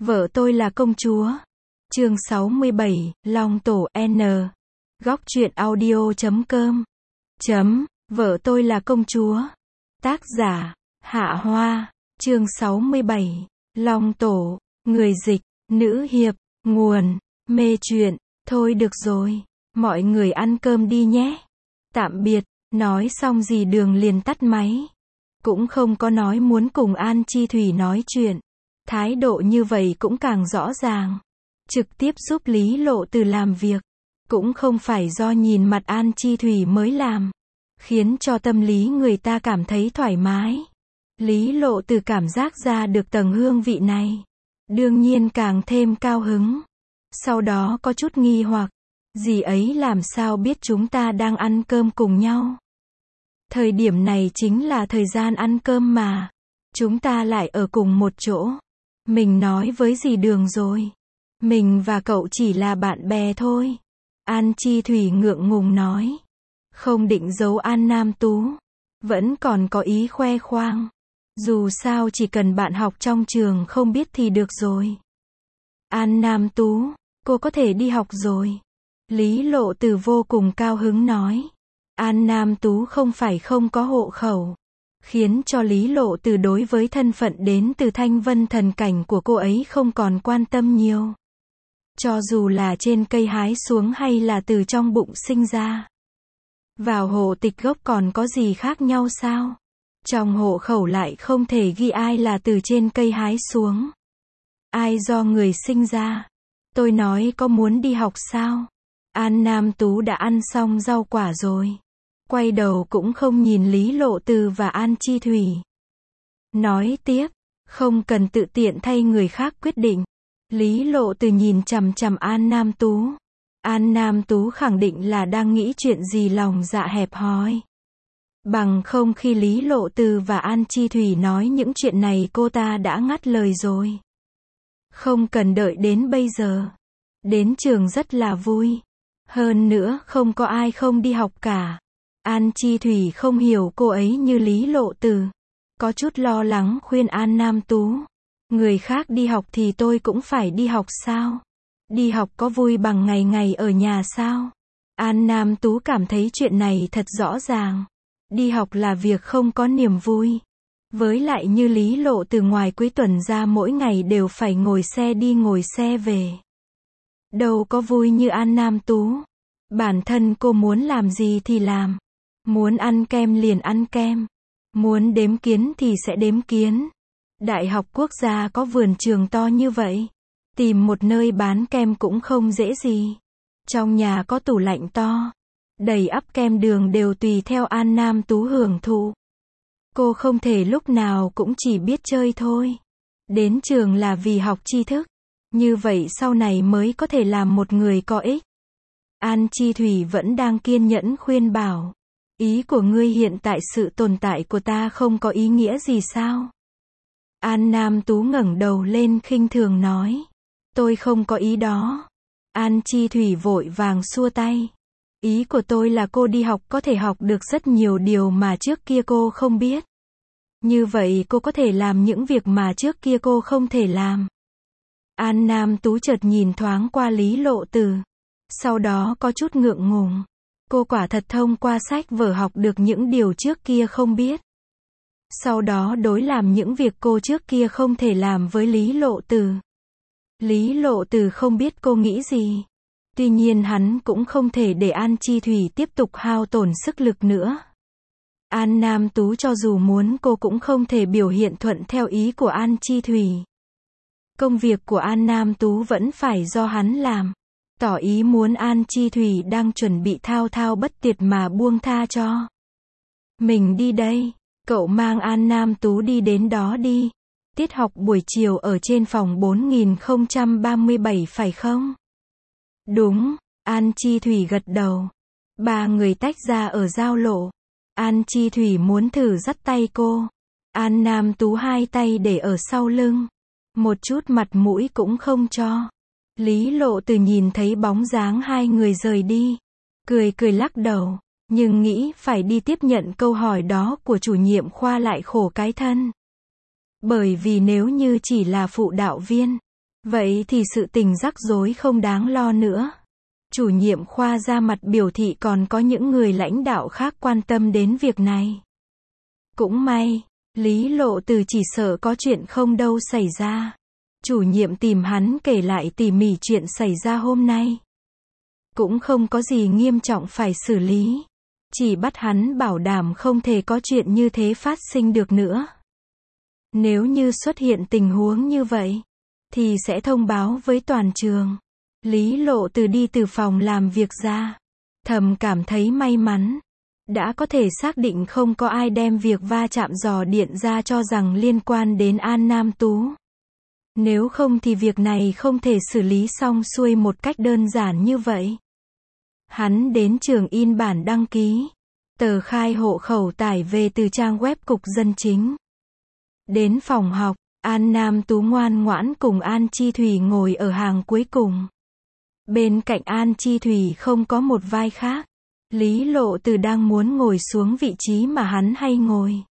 Vợ tôi là công chúa. Chương 67, Long Tổ N. Góc truyện audio.com. Vợ tôi là công chúa. Tác giả, Hạ Hoa. Chương 67, Long Tổ. Người dịch, nữ hiệp. Nguồn, mê truyện. Thôi được rồi, mọi người ăn cơm đi nhé. Tạm biệt. Nói xong dì Đường liền tắt máy. Cũng không có nói muốn cùng An Chi Thủy nói chuyện. Thái độ như vậy cũng càng rõ ràng. Trực tiếp giúp Lý Lộ Từ làm việc. Cũng không phải do nhìn mặt An Chi Thủy mới làm. Khiến cho tâm lý người ta cảm thấy thoải mái. Lý Lộ Từ cảm giác ra được tầng hương vị này. Đương nhiên càng thêm cao hứng. Sau đó có chút nghi hoặc. Dì ấy làm sao biết chúng ta đang ăn cơm cùng nhau? Thời điểm này chính là thời gian ăn cơm mà. Chúng ta lại ở cùng một chỗ. Mình nói với dì Đường rồi. Mình và cậu chỉ là bạn bè thôi. An Chi Thủy ngượng ngùng nói. Không định giấu An Nam Tú. Vẫn còn có ý khoe khoang. Dù sao chỉ cần bạn học trong trường không biết thì được rồi. An Nam Tú, cô có thể đi học rồi. Lý Lộ Từ vô cùng cao hứng nói. An Nam Tú không phải không có hộ khẩu. Khiến cho Lý Lộ Từ đối với thân phận đến từ Thanh Vân thần cảnh của cô ấy không còn quan tâm nhiều. Cho dù là trên cây hái xuống hay là từ trong bụng sinh ra. Vào hộ tịch gốc còn có gì khác nhau sao? Trong hộ khẩu lại không thể ghi ai là từ trên cây hái xuống. Ai do người sinh ra. Tôi nói có muốn đi học sao? An Nam Tú đã ăn xong rau quả rồi. Quay đầu cũng không nhìn Lý Lộ Từ và An Chi Thủy. Nói tiếp, không cần tự tiện thay người khác quyết định. Lý Lộ Từ nhìn chằm chằm An Nam Tú. An Nam Tú khẳng định là đang nghĩ chuyện gì lòng dạ hẹp hòi. Bằng không khi Lý Lộ Từ và An Chi Thủy nói những chuyện này cô ta đã ngắt lời rồi. Không cần đợi đến bây giờ. Đến trường rất là vui. Hơn nữa không có ai không đi học cả. An Chi Thủy không hiểu cô ấy như Lý Lộ Từ. Có chút lo lắng khuyên An Nam Tú. Người khác đi học thì tôi cũng phải đi học sao? Đi học có vui bằng ngày ngày ở nhà sao? An Nam Tú cảm thấy chuyện này thật rõ ràng. Đi học là việc không có niềm vui. Với lại như Lý Lộ Từ ngoài cuối tuần ra mỗi ngày đều phải ngồi xe đi ngồi xe về. Đâu có vui như An Nam Tú. Bản thân cô muốn làm gì thì làm. Muốn ăn kem liền ăn kem. Muốn đếm kiến thì sẽ đếm kiến. Đại học quốc gia có vườn trường to như vậy. Tìm một nơi bán kem cũng không dễ gì. Trong nhà có tủ lạnh to. Đầy ắp kem đường đều tùy theo An Nam Tú hưởng thụ. Cô không thể lúc nào cũng chỉ biết chơi thôi. Đến trường là vì học tri thức. Như vậy sau này mới có thể làm một người có ích. An Chi Thủy vẫn đang kiên nhẫn khuyên bảo. Ý của ngươi hiện tại sự tồn tại của ta không có ý nghĩa gì sao? An Nam Tú ngẩng đầu lên khinh thường nói. Tôi không có ý đó. An Chi Thủy vội vàng xua tay. Ý của tôi là cô đi học có thể học được rất nhiều điều mà trước kia cô không biết. Như vậy cô có thể làm những việc mà trước kia cô không thể làm. An Nam Tú chợt nhìn thoáng qua Lý Lộ Từ. Sau đó có chút ngượng ngùng. Cô quả thật thông qua sách vở học được những điều trước kia không biết. Sau đó đối làm những việc cô trước kia không thể làm với Lý Lộ Từ. Lý Lộ Từ không biết cô nghĩ gì. Tuy nhiên hắn cũng không thể để An Chi Thủy tiếp tục hao tổn sức lực nữa. An Nam Tú cho dù muốn cô cũng không thể biểu hiện thuận theo ý của An Chi Thủy. Công việc của An Nam Tú vẫn phải do hắn làm. Tỏ ý muốn An Chi Thủy đang chuẩn bị thao thao bất tuyệt mà buông tha cho. Mình đi đây. Cậu mang An Nam Tú đi đến đó đi. Tiết học buổi chiều ở trên phòng 4037 phải không? Đúng, An Chi Thủy gật đầu. Ba người tách ra ở giao lộ. An Chi Thủy muốn thử dắt tay cô. An Nam Tú hai tay để ở sau lưng. Một chút mặt mũi cũng không cho. Lý Lộ Từ nhìn thấy bóng dáng hai người rời đi. Cười cười lắc đầu. Nhưng nghĩ phải đi tiếp nhận câu hỏi đó của chủ nhiệm khoa lại khổ cái thân. Bởi vì nếu như chỉ là phụ đạo viên, Vậy thì sự tình rắc rối không đáng lo nữa. Chủ nhiệm khoa ra mặt biểu thị còn có những người lãnh đạo khác quan tâm đến việc này. Cũng may, Lý Lộ Từ chỉ sợ có chuyện không đâu xảy ra. Chủ nhiệm tìm hắn kể lại tỉ mỉ chuyện xảy ra hôm nay. Cũng không có gì nghiêm trọng phải xử lý. Chỉ bắt hắn bảo đảm không thể có chuyện như thế phát sinh được nữa. Nếu như xuất hiện tình huống như vậy, thì sẽ thông báo với toàn trường. Lý Lộ Từ đi từ phòng làm việc ra. Thầm cảm thấy may mắn. Đã có thể xác định không có ai đem việc va chạm giò điện ra cho rằng liên quan đến An Nam Tú. Nếu không thì việc này không thể xử lý xong xuôi một cách đơn giản như vậy. Hắn đến trường in bản đăng ký. Tờ khai hộ khẩu tải về từ trang web Cục Dân Chính. Đến phòng học, An Nam Tú ngoan ngoãn cùng An Chi Thủy ngồi ở hàng cuối cùng. Bên cạnh An Chi Thủy không có một vai khác. Lý Lộ Từ đang muốn ngồi xuống vị trí mà hắn hay ngồi.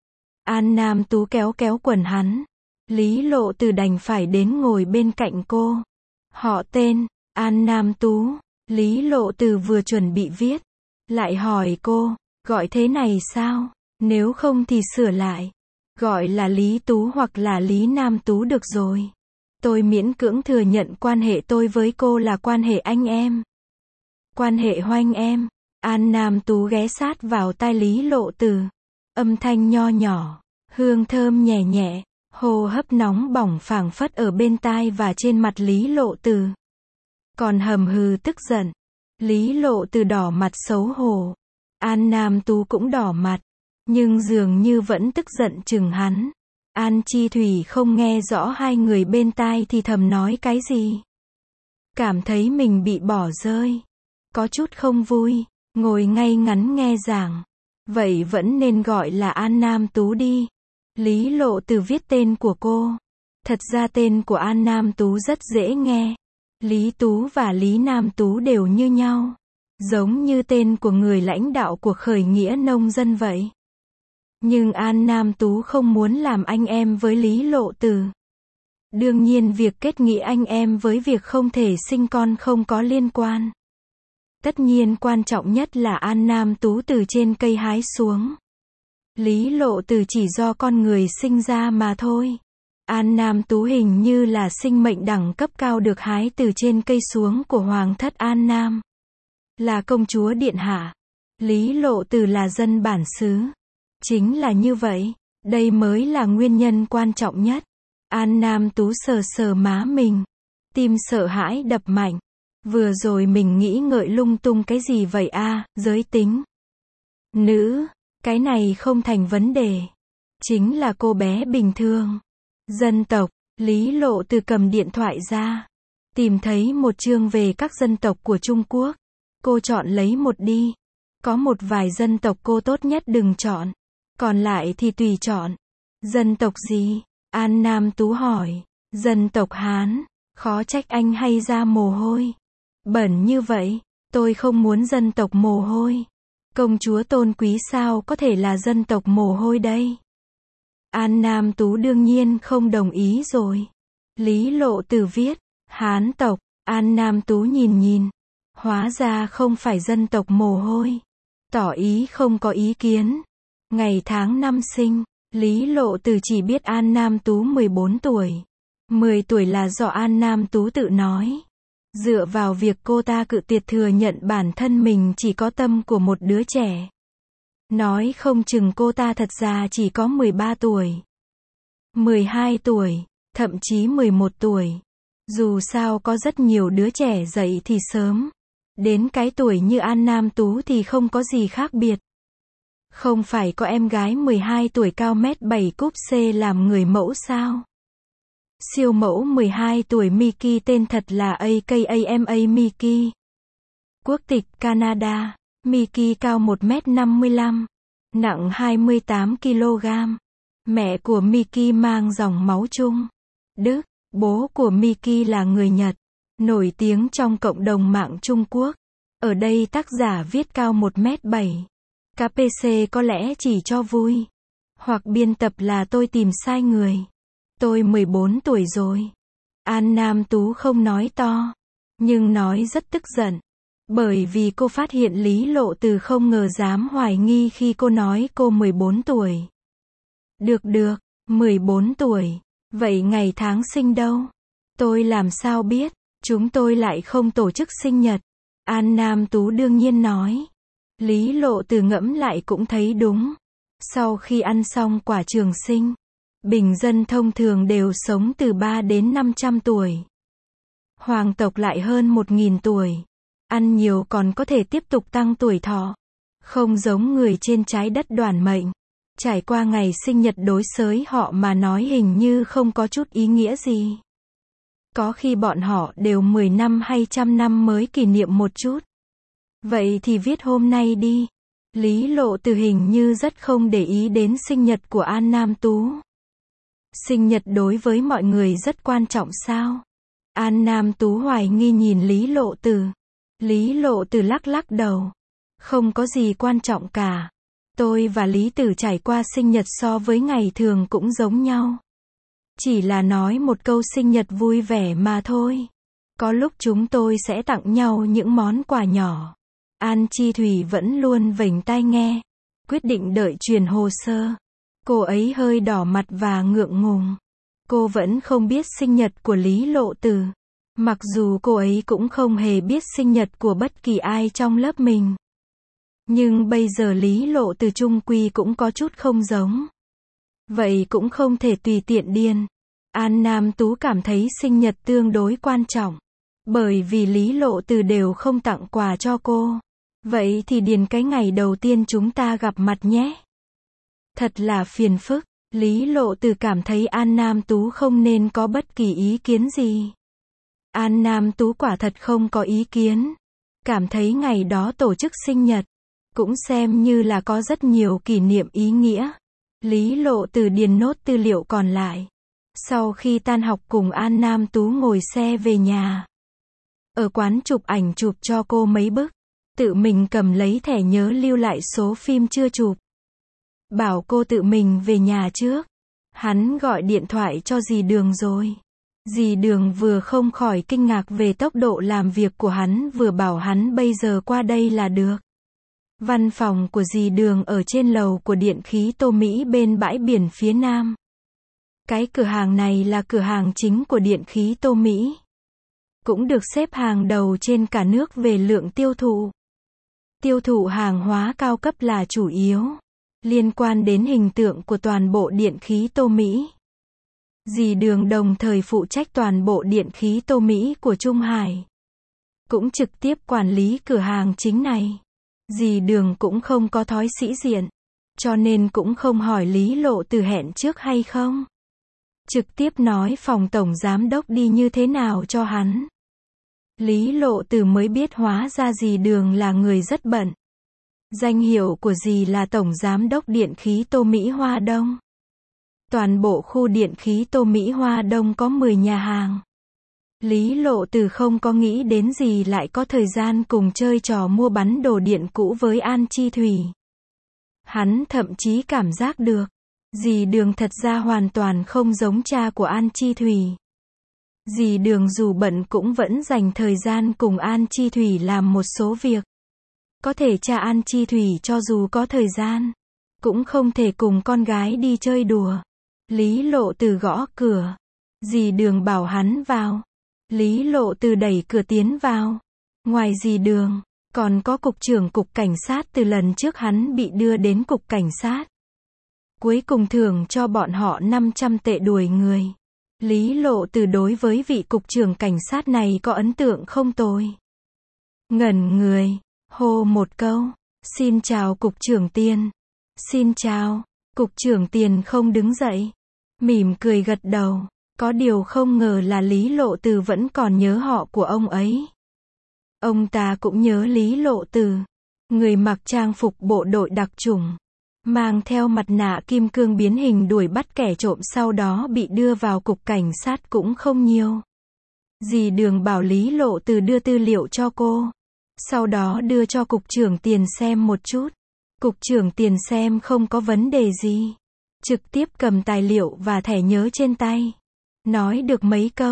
An Nam Tú kéo kéo quần hắn. Lý Lộ Từ đành phải đến ngồi bên cạnh cô. Họ tên, An Nam Tú. Lý Lộ Từ vừa chuẩn bị viết. Lại hỏi cô, gọi thế này sao? Nếu không thì sửa lại. Gọi là Lý Tú hoặc là Lý Nam Tú được rồi. Tôi miễn cưỡng thừa nhận quan hệ tôi với cô là quan hệ anh em. Quan hệ hoanh em. An Nam Tú ghé sát vào tai Lý Lộ Từ. Âm thanh nho nhỏ, hương thơm nhẹ nhẹ, hô hấp nóng bỏng phảng phất ở bên tai và trên mặt Lý Lộ Từ. Còn hầm hừ tức giận. Lý Lộ Từ đỏ mặt xấu hổ. An Nam Tú cũng đỏ mặt, nhưng dường như vẫn tức giận chừng hắn. An Chi Thủy không nghe rõ hai người bên tai thì thầm nói cái gì. Cảm thấy mình bị bỏ rơi. Có chút không vui, ngồi ngay ngắn nghe giảng. Vậy vẫn nên gọi là An Nam Tú đi. Lý Lộ Từ viết tên của cô. Thật ra tên của An Nam Tú rất dễ nghe. Lý Tú và Lý Nam Tú đều như nhau. Giống như tên của người lãnh đạo cuộc khởi nghĩa nông dân vậy. Nhưng An Nam Tú không muốn làm anh em với Lý Lộ Từ. Đương nhiên việc kết nghĩa anh em với việc không thể sinh con không có liên quan. Tất nhiên quan trọng nhất là An Nam Tú từ trên cây hái xuống. Lý Lộ Từ chỉ do con người sinh ra mà thôi. An Nam Tú hình như là sinh mệnh đẳng cấp cao được hái từ trên cây xuống của Hoàng thất An Nam. Là công chúa điện hạ. Lý Lộ Từ là dân bản xứ. Chính là như vậy. Đây mới là nguyên nhân quan trọng nhất. An Nam Tú sờ sờ má mình. Tim sợ hãi đập mạnh. Vừa rồi mình nghĩ ngợi lung tung cái gì vậy a, giới tính. Nữ, cái này không thành vấn đề. Chính là cô bé bình thường. Dân tộc, Lý Lộ Từ cầm điện thoại ra. Tìm thấy một chương về các dân tộc của Trung Quốc. Cô chọn lấy một đi. Có một vài dân tộc cô tốt nhất đừng chọn. Còn lại thì tùy chọn. Dân tộc gì? An Nam Tú hỏi. Dân tộc Hán. Khó trách anh hay ra mồ hôi. Bẩn như vậy. Tôi không muốn dân tộc mồ hôi. Công chúa tôn quý sao có thể là dân tộc mồ hôi đây? An Nam Tú đương nhiên không đồng ý rồi. Lý Lộ Từ viết. Hán tộc. An Nam Tú nhìn nhìn. Hóa ra không phải dân tộc mồ hôi. Tỏ ý không có ý kiến. Ngày tháng năm sinh. Lý Lộ Từ chỉ biết An Nam Tú 14 tuổi. 10 tuổi là do An Nam Tú tự nói. Dựa vào việc cô ta cự tuyệt thừa nhận bản thân mình chỉ có tâm của một đứa trẻ. Nói không chừng cô ta thật ra chỉ có 13 tuổi. 12 tuổi, thậm chí 11 tuổi. Dù sao có rất nhiều đứa trẻ dậy thì sớm. Đến cái tuổi như An Nam Tú thì không có gì khác biệt. Không phải có em gái 12 tuổi cao mét 7 cúp C làm người mẫu sao? Siêu mẫu 12 tuổi Mickey tên thật là AKAMA Mickey. Quốc tịch Canada. Mickey cao 1m55. Nặng 28 kg. Mẹ của Mickey mang dòng máu Trung. Đức. Bố của Mickey là người Nhật. Nổi tiếng trong cộng đồng mạng Trung Quốc. Ở đây tác giả viết cao 1m7. KPC có lẽ chỉ cho vui. Hoặc biên tập là tôi tìm sai người. Tôi 14 tuổi rồi. An Nam Tú không nói to, nhưng nói rất tức giận. Bởi vì cô phát hiện Lý Lộ Từ không ngờ dám hoài nghi khi cô nói cô 14 tuổi. Được, 14 tuổi. Vậy ngày tháng sinh đâu? Tôi làm sao biết? Chúng tôi lại không tổ chức sinh nhật. An Nam Tú đương nhiên nói. Lý Lộ Từ ngẫm lại cũng thấy đúng. Sau khi ăn xong quả trường sinh, bình dân thông thường đều sống từ 3 đến 500 tuổi. Hoàng tộc lại hơn 1000 tuổi. Ăn nhiều còn có thể tiếp tục tăng tuổi thọ. Không giống người trên trái đất đoản mệnh. Trải qua ngày sinh nhật đối xới họ mà nói hình như không có chút ý nghĩa gì. Có khi bọn họ đều 10 năm hay 100 năm mới kỷ niệm một chút. Vậy thì viết hôm nay đi. Lý Lộ Từ hình như rất không để ý đến sinh nhật của An Nam Tú. Sinh nhật đối với mọi người rất quan trọng sao? An Nam Tú hoài nghi nhìn Lý Lộ Từ. Lý Lộ Từ lắc lắc đầu. Không có gì quan trọng cả. Tôi và Lý Tử trải qua sinh nhật so với ngày thường cũng giống nhau. Chỉ là nói một câu sinh nhật vui vẻ mà thôi. Có lúc chúng tôi sẽ tặng nhau những món quà nhỏ. An Chi Thủy vẫn luôn vểnh tai nghe. Quyết định đợi truyền hồ sơ. Cô ấy hơi đỏ mặt và ngượng ngùng. Cô vẫn không biết sinh nhật của Lý Lộ Từ. Mặc dù cô ấy cũng không hề biết sinh nhật của bất kỳ ai trong lớp mình. Nhưng bây giờ Lý Lộ Từ chung quy cũng có chút không giống. Vậy cũng không thể tùy tiện điên. An Nam Tú cảm thấy sinh nhật tương đối quan trọng. Bởi vì Lý Lộ Từ đều không tặng quà cho cô. Vậy thì điền cái ngày đầu tiên chúng ta gặp mặt nhé. Thật là phiền phức. Lý Lộ Từ cảm thấy An Nam Tú không nên có bất kỳ ý kiến gì. An Nam Tú quả thật không có ý kiến. Cảm thấy ngày đó tổ chức sinh nhật. Cũng xem như là có rất nhiều kỷ niệm ý nghĩa. Lý Lộ Từ điền nốt tư liệu còn lại. Sau khi tan học cùng An Nam Tú ngồi xe về nhà. Ở quán chụp ảnh chụp cho cô mấy bức. Tự mình cầm lấy thẻ nhớ lưu lại số phim chưa chụp. Bảo cô tự mình về nhà trước. Hắn gọi điện thoại cho dì Đường rồi. Dì Đường vừa không khỏi kinh ngạc về tốc độ làm việc của hắn vừa bảo hắn bây giờ qua đây là được. Văn phòng của dì Đường ở trên lầu của điện khí Tô Mỹ bên bãi biển phía nam. Cái cửa hàng này là cửa hàng chính của điện khí Tô Mỹ. Cũng được xếp hàng đầu trên cả nước về lượng tiêu thụ. Tiêu thụ hàng hóa cao cấp là chủ yếu. Liên quan đến hình tượng của toàn bộ điện khí Tô Mỹ. Dì Đường đồng thời phụ trách toàn bộ điện khí Tô Mỹ của Trung Hải. Cũng trực tiếp quản lý cửa hàng chính này. Dì Đường cũng không có thói sĩ diện. Cho nên cũng không hỏi Lý Lộ Từ hẹn trước hay không. Trực tiếp nói phòng tổng giám đốc đi như thế nào cho hắn. Lý Lộ Từ mới biết hóa ra dì Đường là người rất bận. Danh hiệu của dì là Tổng Giám đốc Điện khí Tô Mỹ Hoa Đông. Toàn bộ khu điện khí Tô Mỹ Hoa Đông có 10 nhà hàng. Lý Lộ Từ không có nghĩ đến gì lại có thời gian cùng chơi trò mua bán đồ điện cũ với An Chi Thủy. Hắn thậm chí cảm giác được, dì Đường thật ra hoàn toàn không giống cha của An Chi Thủy. Dì Đường dù bận cũng vẫn dành thời gian cùng An Chi Thủy làm một số việc. Có thể cha An Chi Thủy cho dù có thời gian, cũng không thể cùng con gái đi chơi đùa. Lý Lộ Từ gõ cửa. Dì Đường bảo hắn vào. Lý Lộ Từ đẩy cửa tiến vào. Ngoài dì Đường, còn có cục trưởng cục cảnh sát từ lần trước hắn bị đưa đến cục cảnh sát. Cuối cùng thưởng cho bọn họ 500 tệ đuổi người. Lý Lộ Từ đối với vị cục trưởng cảnh sát này có ấn tượng không tồi. Ngẩn người, hô một câu, xin chào cục trưởng Tiền. Xin chào, cục trưởng Tiền không đứng dậy, mỉm cười gật đầu, có điều không ngờ là Lý Lộ Từ vẫn còn nhớ họ của ông ấy. Ông ta cũng nhớ Lý Lộ Từ, người mặc trang phục bộ đội đặc chủng, mang theo mặt nạ kim cương biến hình đuổi bắt kẻ trộm sau đó bị đưa vào cục cảnh sát cũng không nhiều. Dì Đường bảo Lý Lộ Từ đưa tư liệu cho cô, sau đó đưa cho cục trưởng Tiền xem một chút. Cục trưởng Tiền xem không có vấn đề gì, trực tiếp cầm tài liệu và thẻ nhớ trên tay, nói được mấy câu,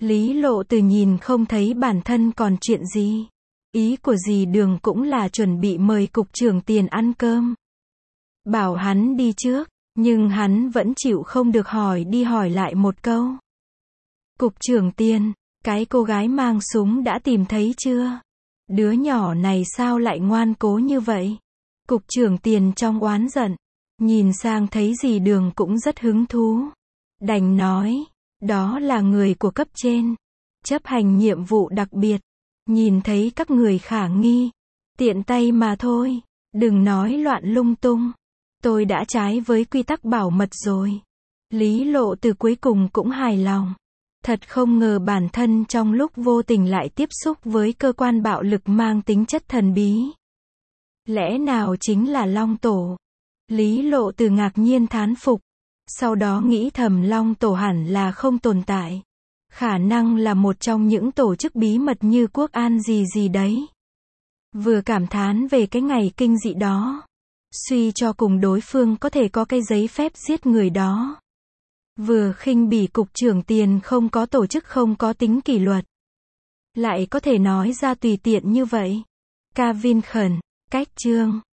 Lý Lộ Từ nhìn không thấy bản thân còn chuyện gì. Ý của dì Đường cũng là chuẩn bị mời cục trưởng Tiền ăn cơm. Bảo hắn đi trước, nhưng hắn vẫn chịu không được hỏi đi hỏi lại một câu. Cục trưởng Tiền, cái cô gái mang súng đã tìm thấy chưa? Đứa nhỏ này sao lại ngoan cố như vậy? Cục trưởng Tiền trong oán giận, nhìn sang thấy dì Đường cũng rất hứng thú. Đành nói, đó là người của cấp trên, chấp hành nhiệm vụ đặc biệt. Nhìn thấy các người khả nghi, tiện tay mà thôi, đừng nói loạn lung tung. Tôi đã trái với quy tắc bảo mật rồi. Lý Lộ Từ cuối cùng cũng hài lòng. Thật không ngờ bản thân trong lúc vô tình lại tiếp xúc với cơ quan bạo lực mang tính chất thần bí. Lẽ nào chính là Long Tổ? Lý Lộ Từ ngạc nhiên thán phục. Sau đó nghĩ thầm Long Tổ hẳn là không tồn tại. Khả năng là một trong những tổ chức bí mật như Quốc An gì gì đấy. Vừa cảm thán về cái ngày kinh dị đó. Suy cho cùng đối phương có thể có cái giấy phép giết người đó. Vừa khinh bỉ cục trưởng Tiền không có tổ chức không có tính kỷ luật. Lại có thể nói ra tùy tiện như vậy. Calvin Khẩn, cách chương